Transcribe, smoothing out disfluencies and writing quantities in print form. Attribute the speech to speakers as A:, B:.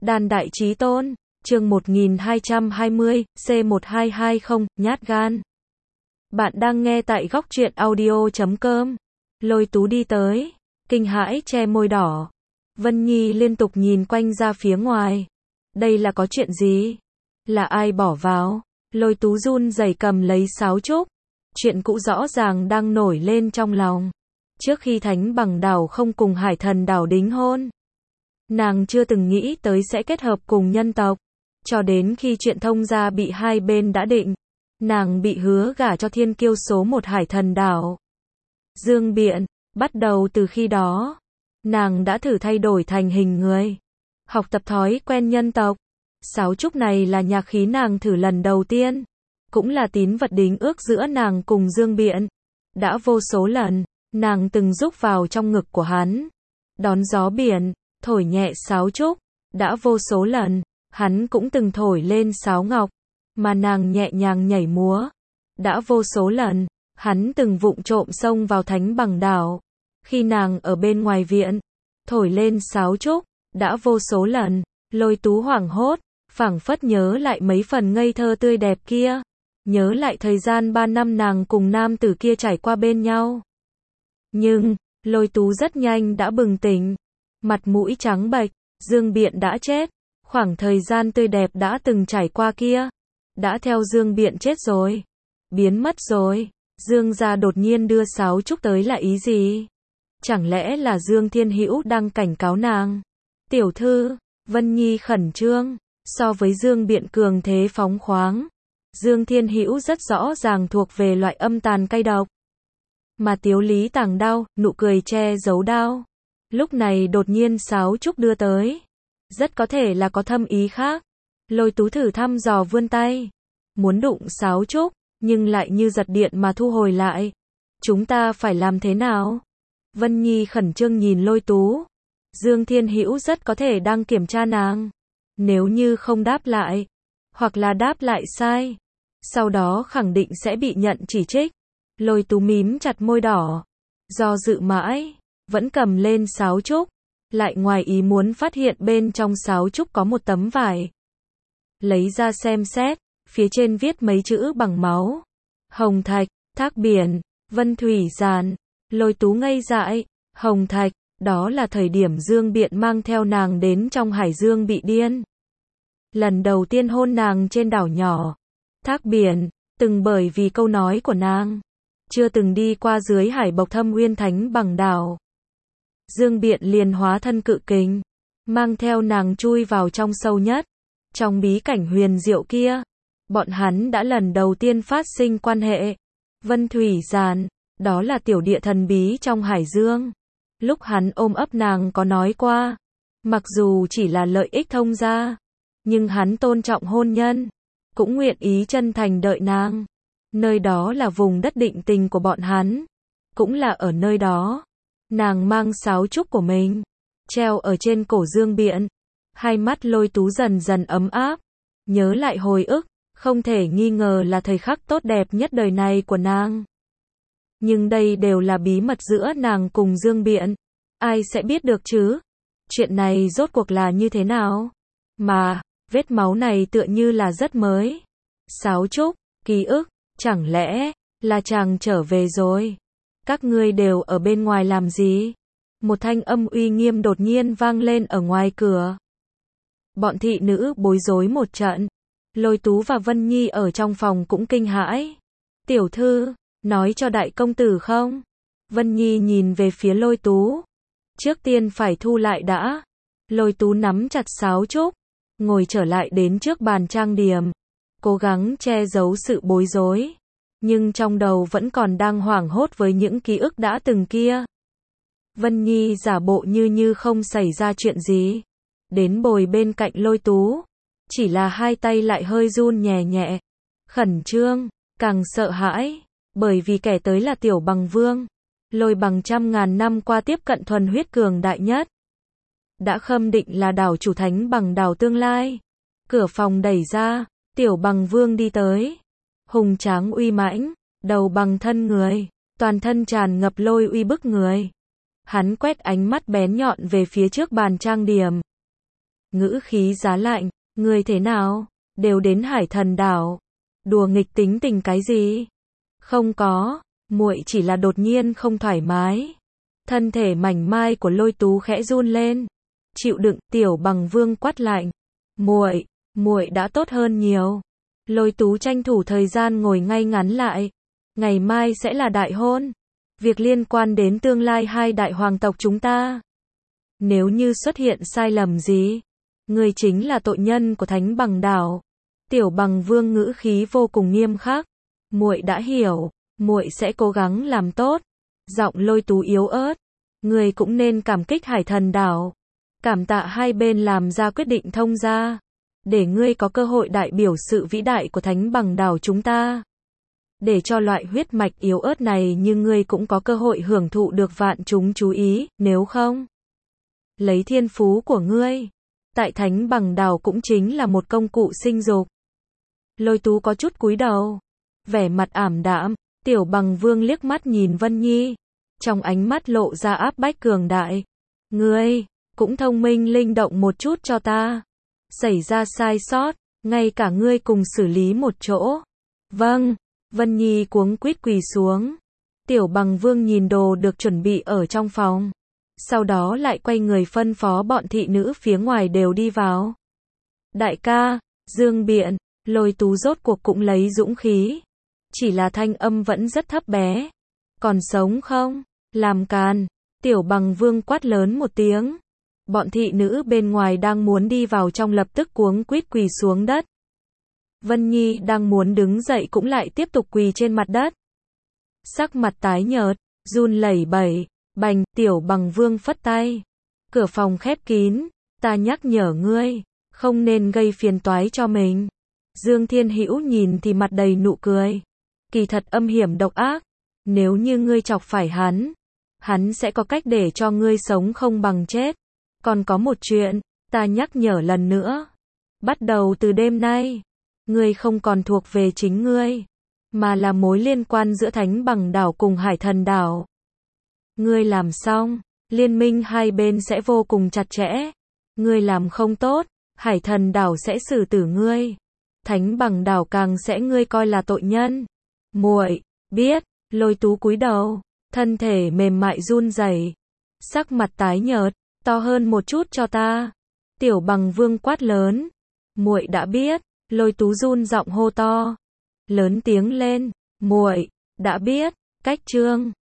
A: Đàn đại chí tôn, chương 1220, C1220, nhát gan. Bạn đang nghe tại góc truyện audio.com. Lôi Tú đi tới, kinh hãi che môi đỏ. Vân Nhi liên tục nhìn quanh ra phía ngoài. Đây là có chuyện gì? Là ai bỏ vào? Lôi Tú run rẩy cầm lấy sáo trúc. Chuyện cũ rõ ràng đang nổi lên trong lòng. Trước khi Thánh Bằng Đảo không cùng Hải Thần Đảo đính hôn, nàng chưa từng nghĩ tới sẽ kết hợp cùng nhân tộc. Cho đến khi chuyện thông gia bị hai bên đã định, nàng bị hứa gả cho thiên kiêu số một Hải Thần Đảo, Dương Biện. Bắt đầu từ khi đó, nàng đã thử thay đổi thành hình người, học tập thói quen nhân tộc. Sáo trúc này là nhạc khí nàng thử lần đầu tiên, cũng là tín vật đính ước giữa nàng cùng Dương Biện. Đã vô số lần, nàng từng rúc vào trong ngực của hắn, đón gió biển, thổi nhẹ sáo trúc. Đã vô số lần, hắn cũng từng thổi lên sáo ngọc, mà nàng nhẹ nhàng nhảy múa. Đã vô số lần, hắn từng vụng trộm xông vào Thánh Bằng Đảo, khi nàng ở bên ngoài viện, thổi lên sáo trúc. Đã vô số lần, Lôi Tú hoảng hốt, phảng phất nhớ lại mấy phần ngây thơ tươi đẹp kia, nhớ lại thời gian 3 năm nàng cùng nam tử kia trải qua bên nhau. Nhưng, Lôi Tú rất nhanh đã bừng tỉnh, mặt mũi trắng bệch. Dương Biện đã chết, khoảng thời gian tươi đẹp đã từng trải qua kia, đã theo Dương Biện chết rồi, biến mất rồi. Dương gia đột nhiên đưa sáo trúc tới là ý gì? Chẳng lẽ là Dương Thiên Hữu đang cảnh cáo nàng? Tiểu thư, Vân Nhi khẩn trương, so với Dương Biện cường thế phóng khoáng, Dương Thiên Hữu rất rõ ràng thuộc về loại âm tàn cay độc. Mà Tiếu Lý tàng đao, nụ cười che giấu đao. Lúc này đột nhiên sáo trúc đưa tới, rất có thể là có thâm ý khác. Lôi Tú thử thăm dò vươn tay, muốn đụng sáo trúc, nhưng lại như giật điện mà thu hồi lại. Chúng ta phải làm thế nào? Vân Nhi khẩn trương nhìn Lôi Tú. Dương Thiên Hữu rất có thể đang kiểm tra nàng. Nếu như không đáp lại, hoặc là đáp lại sai, sau đó khẳng định sẽ bị nhận chỉ trích. Lôi Tú mím chặt môi đỏ, do dự mãi, vẫn cầm lên sáo trúc, lại ngoài ý muốn phát hiện bên trong sáo trúc có một tấm vải. Lấy ra xem xét, phía trên viết mấy chữ bằng máu. Hồng Thạch, Thác Biển, Vân Thủy Giàn. Lôi Tú ngây dại, Hồng Thạch, đó là thời điểm Dương Biện mang theo nàng đến trong hải dương bị điên. Lần đầu tiên hôn nàng trên đảo nhỏ. Thác Biển, từng bởi vì câu nói của nàng, chưa từng đi qua dưới hải bộc thâm uyên Thánh Bằng Đảo. Dương Biện liền hóa thân cự kình, mang theo nàng chui vào trong sâu nhất, trong bí cảnh huyền diệu kia. Bọn hắn đã lần đầu tiên phát sinh quan hệ. Vân Thủy Giàn, đó là tiểu địa thần bí trong hải dương. Lúc hắn ôm ấp nàng có nói qua, mặc dù chỉ là lợi ích thông gia, nhưng hắn tôn trọng hôn nhân, cũng nguyện ý chân thành đợi nàng. Nơi đó là vùng đất định tình của bọn hắn, cũng là ở nơi đó, nàng mang sáo trúc của mình, treo ở trên cổ Dương Biện. Hai mắt Lôi Tú dần dần ấm áp, nhớ lại hồi ức, không thể nghi ngờ là thời khắc tốt đẹp nhất đời này của nàng. Nhưng đây đều là bí mật giữa nàng cùng Dương Biện, ai sẽ biết được chứ? Chuyện này rốt cuộc là như thế nào? Mà, vết máu này tựa như là rất mới. Sáo trúc, ký ức, chẳng lẽ là chàng trở về rồi? Các ngươi đều ở bên ngoài làm gì? Một thanh âm uy nghiêm đột nhiên vang lên ở ngoài cửa. Bọn thị nữ bối rối một trận. Lôi Tú và Vân Nhi ở trong phòng cũng kinh hãi. Tiểu thư, nói cho đại công tử không? Vân Nhi nhìn về phía Lôi Tú. Trước tiên phải thu lại đã. Lôi Tú nắm chặt sáo trúc, ngồi trở lại đến trước bàn trang điểm, cố gắng che giấu sự bối rối, nhưng trong đầu vẫn còn đang hoảng hốt với những ký ức đã từng kia. Vân Nhi giả bộ như không xảy ra chuyện gì, đến bồi bên cạnh Lôi Tú, chỉ là hai tay lại hơi run nhẹ nhẹ, khẩn trương, càng sợ hãi, bởi vì kẻ tới là Tiểu Bằng Vương, Lôi Bằng trăm ngàn năm qua tiếp cận thuần huyết cường đại nhất, đã khâm định là đảo chủ Thánh Bằng Đảo tương lai. Cửa phòng đẩy ra, Tiểu Bằng Vương đi tới, hùng tráng uy mãnh, đầu bằng thân người, toàn thân tràn ngập lôi uy bức người. Hắn quét ánh mắt bén nhọn về phía trước bàn trang điểm. ngữ khí giá lạnh, ngươi thế nào? Đều đến Hải Thần đảo. Đùa nghịch tính tình cái gì? Không có, muội chỉ là đột nhiên không thoải mái. Thân thể mảnh mai của Lôi Tú khẽ run lên. Chịu đựng, Tiểu Bằng Vương quát lạnh. Muội đã tốt hơn nhiều. Lôi Tú tranh thủ thời gian ngồi ngay ngắn lại. Ngày mai sẽ là đại hôn. Việc liên quan đến tương lai hai đại hoàng tộc chúng ta. Nếu như xuất hiện sai lầm gì, ngươi chính là tội nhân của Thánh Bằng đảo. Tiểu Bằng Vương ngữ khí vô cùng nghiêm khắc. Muội đã hiểu, muội sẽ cố gắng làm tốt. Giọng Lôi Tú yếu ớt. Ngươi cũng nên cảm kích Hải Thần đảo. Cảm tạ hai bên làm ra quyết định thông gia. Để ngươi có cơ hội đại biểu sự vĩ đại của Thánh Bằng đảo chúng ta. Để cho loại huyết mạch yếu ớt này như ngươi cũng có cơ hội hưởng thụ được vạn chúng chú ý, nếu không. Lấy thiên phú của ngươi. Tại Thánh Bằng đảo cũng chính là một công cụ sinh dục. Lôi Tú có chút cúi đầu. Vẻ mặt ảm đạm, Tiểu Bằng Vương liếc mắt nhìn Vân Nhi. Trong ánh mắt lộ ra áp bách cường đại. Ngươi, cũng thông minh linh động một chút cho ta. Xảy ra sai sót, ngay cả ngươi cùng xử lý một chỗ. Vâng, Vân Nhi cuống quýt quỳ xuống. Tiểu Bằng Vương nhìn đồ được chuẩn bị ở trong phòng. Sau đó lại quay người phân phó bọn thị nữ phía ngoài đều đi vào. Đại ca, Dương Biện, Lôi Tú rốt cuộc cũng lấy dũng khí. Chỉ là thanh âm vẫn rất thấp bé. Còn sống không? Làm càn. Tiểu Bằng Vương quát lớn một tiếng. Bọn thị nữ bên ngoài đang muốn đi vào trong lập tức cuống quýt quỳ xuống đất. Vân Nhi đang muốn đứng dậy cũng lại tiếp tục quỳ trên mặt đất. Sắc mặt tái nhợt, run lẩy bẩy, bành, Tiểu Bằng Vương phất tay. Cửa phòng khép kín, ta nhắc nhở ngươi, không nên gây phiền toái cho mình. Dương Thiên Hữu nhìn thì mặt đầy nụ cười. Kỳ thật âm hiểm độc ác. Nếu như ngươi chọc phải hắn sẽ có cách để cho ngươi sống không bằng chết. Còn có một chuyện, ta nhắc nhở lần nữa. Bắt đầu từ đêm nay, ngươi không còn thuộc về chính ngươi, mà là mối liên quan giữa Thánh Bằng đảo cùng Hải Thần đảo. Ngươi làm xong, liên minh hai bên sẽ vô cùng chặt chẽ. Ngươi làm không tốt, Hải Thần đảo sẽ xử tử ngươi. Thánh Bằng đảo càng sẽ ngươi coi là tội nhân. Muội biết. Lôi Tú cúi đầu, thân thể mềm mại run rẩy, sắc mặt tái nhợt, to hơn một chút cho ta. Tiểu Bằng Vương quát lớn. Muội đã biết. Lôi Tú run giọng hô to, lớn tiếng lên. Muội đã biết. Cách chương